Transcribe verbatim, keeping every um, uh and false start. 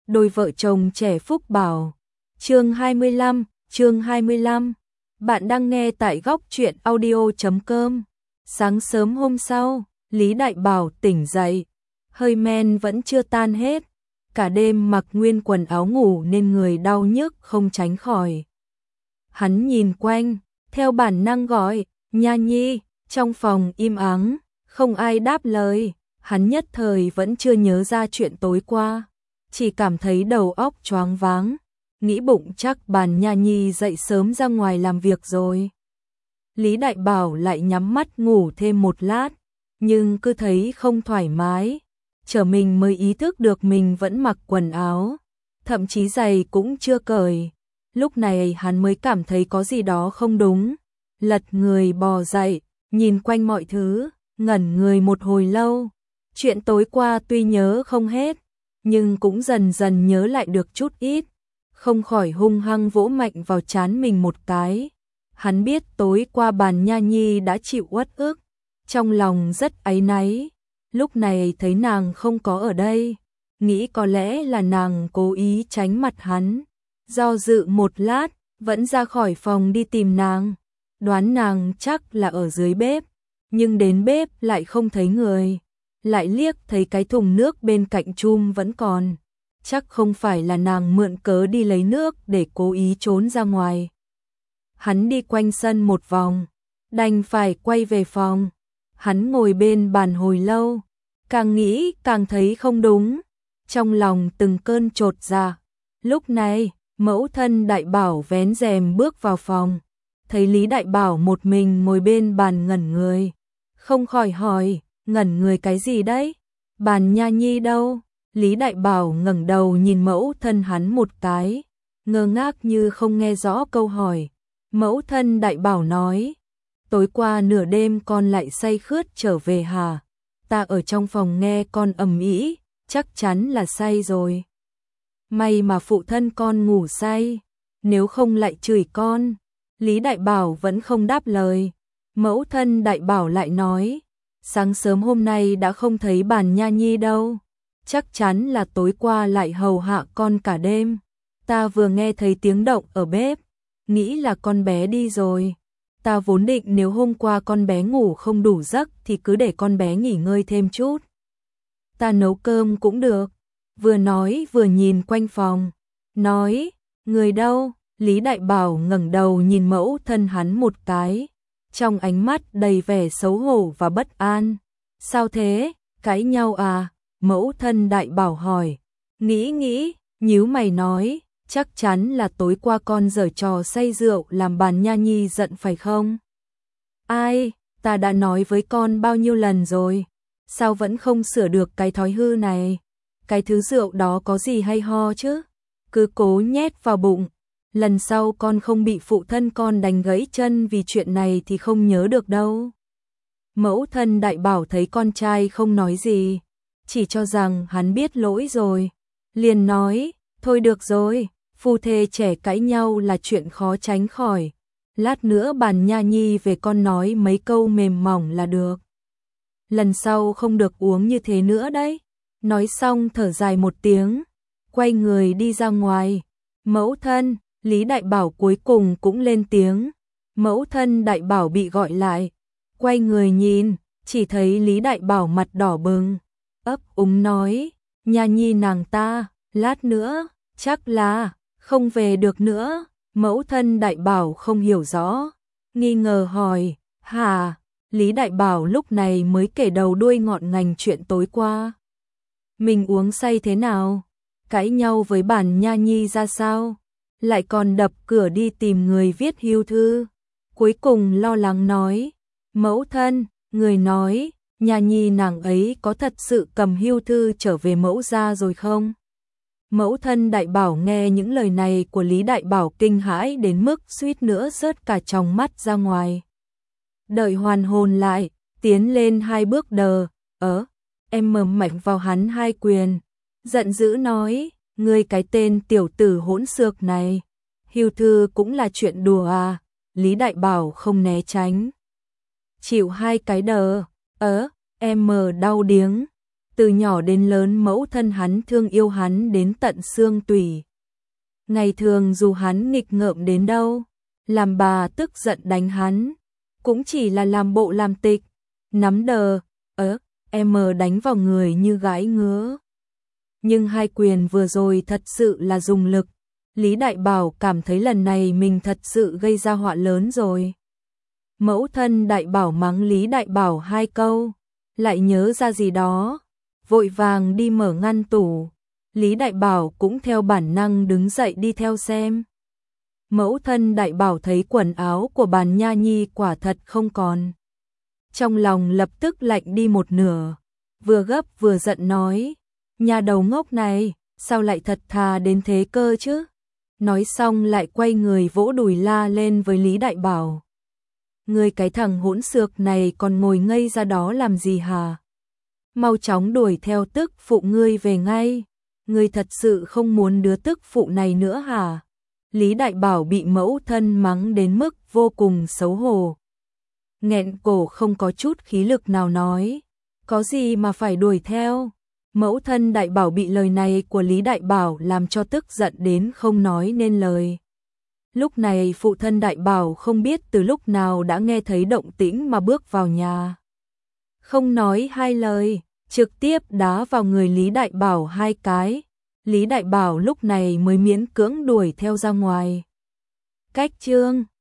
đôi vợ chồng trẻ Phúc Bảo. Chương hai mươi lăm, chương hai mươi lăm. Bạn đang nghe tại góc truyện audio chấm com. Sáng sớm hôm sau, Lý Đại Bảo tỉnh dậy, hơi men vẫn chưa tan hết, cả đêm mặc nguyên quần áo ngủ nên người đau nhức không tránh khỏi. Hắn nhìn quanh, theo bản năng gọi, "Nha Nhi", trong phòng im ắng, không ai đáp lời, hắn nhất thời vẫn chưa nhớ ra chuyện tối qua, chỉ cảm thấy đầu óc choáng váng, nghĩ bụng chắc Bàn Nha Nhi dậy sớm ra ngoài làm việc rồi. Lý Đại Bảo lại nhắm mắt ngủ thêm một lát, nhưng cứ thấy không thoải mái, chờ mình mới ý thức được mình vẫn mặc quần áo, thậm chí giày cũng chưa cởi. Lúc này hắn mới cảm thấy có gì đó không đúng, lật người bò dậy, nhìn quanh mọi thứ, ngẩn người một hồi lâu. Chuyện tối qua tuy nhớ không hết, nhưng cũng dần dần nhớ lại được chút ít, không khỏi hung hăng vỗ mạnh vào trán mình một cái. Hắn biết tối qua Bàn Nha Nhi đã chịu uất ức, trong lòng rất áy náy, lúc này thấy nàng không có ở đây, nghĩ có lẽ là nàng cố ý tránh mặt hắn. Do dự một lát, vẫn ra khỏi phòng đi tìm nàng, đoán nàng chắc là ở dưới bếp, nhưng đến bếp lại không thấy người, lại liếc thấy cái thùng nước bên cạnh chum vẫn còn, chắc không phải là nàng mượn cớ đi lấy nước để cố ý trốn ra ngoài. Hắn đi quanh sân một vòng, đành phải quay về phòng. Hắn ngồi bên bàn hồi lâu, càng nghĩ càng thấy không đúng, trong lòng từng cơn chột dạ. Lúc này, mẫu thân Đại Bảo vén rèm bước vào phòng, thấy Lý Đại Bảo một mình ngồi bên bàn ngẩn người, không khỏi hỏi, ngẩn người cái gì đấy? Bàn Nha Nhi đâu? Lý Đại Bảo ngẩng đầu nhìn mẫu thân hắn một cái, ngơ ngác như không nghe rõ câu hỏi. Mẫu thân Đại Bảo nói, tối qua nửa đêm con lại say khướt trở về hả? Ta ở trong phòng nghe con ầm ĩ, chắc chắn là say rồi. May mà phụ thân con ngủ say, nếu không lại chửi con. Lý Đại Bảo vẫn không đáp lời. Mẫu thân Đại Bảo lại nói, sáng sớm hôm nay đã không thấy Bàn Nha Nhi đâu, chắc chắn là tối qua lại hầu hạ con cả đêm. Ta vừa nghe thấy tiếng động ở bếp, nghĩ là con bé đi rồi. Ta vốn định nếu hôm qua con bé ngủ không đủ giấc thì cứ để con bé nghỉ ngơi thêm chút. Ta nấu cơm cũng được. Vừa nói vừa nhìn quanh phòng, nói, người đâu? Lý Đại Bảo ngẩng đầu nhìn mẫu thân hắn một cái, trong ánh mắt đầy vẻ xấu hổ và bất an. Sao thế? Cãi nhau à? Mẫu thân Đại Bảo hỏi. Nghĩ nghĩ, nhíu mày nói, chắc chắn là tối qua con giở trò say rượu làm Bàn Nha Nhi giận phải không? Ai, ta đã nói với con bao nhiêu lần rồi, sao vẫn không sửa được cái thói hư này? Cái thứ rượu đó có gì hay ho chứ? Cứ cố nhét vào bụng, lần sau con không bị phụ thân con đánh gãy chân vì chuyện này thì không nhớ được đâu. Mẫu thân Đại Bảo thấy con trai không nói gì, chỉ cho rằng hắn biết lỗi rồi, liền nói, thôi được rồi, phu thê trẻ cãi nhau là chuyện khó tránh khỏi, lát nữa Bàn Nha Nhi về con nói mấy câu mềm mỏng là được. Lần sau không được uống như thế nữa đấy. Nói xong thở dài một tiếng, quay người đi ra ngoài. Mẫu thân, Lý Đại Bảo cuối cùng cũng lên tiếng. Mẫu thân Đại Bảo bị gọi lại, quay người nhìn, chỉ thấy Lý Đại Bảo mặt đỏ bừng, ấp úng nói, Nha Nhi nàng ta, lát nữa, chắc là, không về được nữa. Mẫu thân Đại Bảo không hiểu rõ, nghi ngờ hỏi, hả? Lý Đại Bảo lúc này mới kể đầu đuôi ngọn ngành chuyện tối qua. Mình uống say thế nào? Cãi nhau với Bàn Nha Nhi ra sao? Lại còn đập cửa đi tìm người viết hưu thư. Cuối cùng lo lắng nói, mẫu thân, người nói, Nha Nhi nàng ấy có thật sự cầm hưu thư trở về mẫu gia rồi không? Mẫu thân Đại Bảo nghe những lời này của Lý Đại Bảo kinh hãi đến mức suýt nữa rớt cả tròng mắt ra ngoài. Đợi hoàn hồn lại, tiến lên hai bước đờ, ớ, em mầm mạnh vào hắn hai quyền, giận dữ nói, ngươi cái tên tiểu tử hỗn xược này, hưu thư cũng là chuyện đùa à? Lý Đại Bảo không né tránh, chịu hai cái đờ, ớ, em mờ đau điếng, Từ nhỏ đến lớn mẫu thân hắn thương yêu hắn đến tận xương tủy. Ngày thường dù hắn nghịch ngợm đến đâu, làm bà tức giận đánh hắn, cũng chỉ là làm bộ làm tịch, nắm đờ, ớ, em đánh vào người như gái ngứa. Nhưng hai quyền vừa rồi thật sự là dùng lực, Lý Đại Bảo cảm thấy lần này mình thật sự gây ra họa lớn rồi. Mẫu thân Đại Bảo mắng Lý Đại Bảo hai câu, lại nhớ ra gì đó, vội vàng đi mở ngăn tủ. Lý Đại Bảo cũng theo bản năng đứng dậy đi theo xem. Mẫu thân Đại Bảo thấy quần áo của Bàn Nha Nhi quả thật không còn. Trong lòng lập tức lạnh đi một nửa, vừa gấp vừa giận nói, nhà đầu ngốc này, sao lại thật thà đến thế cơ chứ? Nói xong lại quay người vỗ đùi la lên với Lý Đại Bảo. Ngươi cái thằng hỗn xược này còn ngồi ngây ra đó làm gì hả? Mau chóng đuổi theo tức phụ ngươi về ngay. Ngươi thật sự không muốn đứa tức phụ này nữa hả? Lý Đại Bảo bị mẫu thân mắng đến mức vô cùng xấu hổ. Nghẹn cổ không có chút khí lực nào nói. Có gì mà phải đuổi theo? Mẫu thân Đại Bảo bị lời này của Lý Đại Bảo làm cho tức giận đến không nói nên lời. Lúc này phụ thân Đại Bảo không biết từ lúc nào đã nghe thấy động tĩnh mà bước vào nhà. Không nói hai lời, trực tiếp đá vào người Lý Đại Bảo hai cái. Lý Đại Bảo lúc này mới miễn cưỡng đuổi theo ra ngoài. Cách chương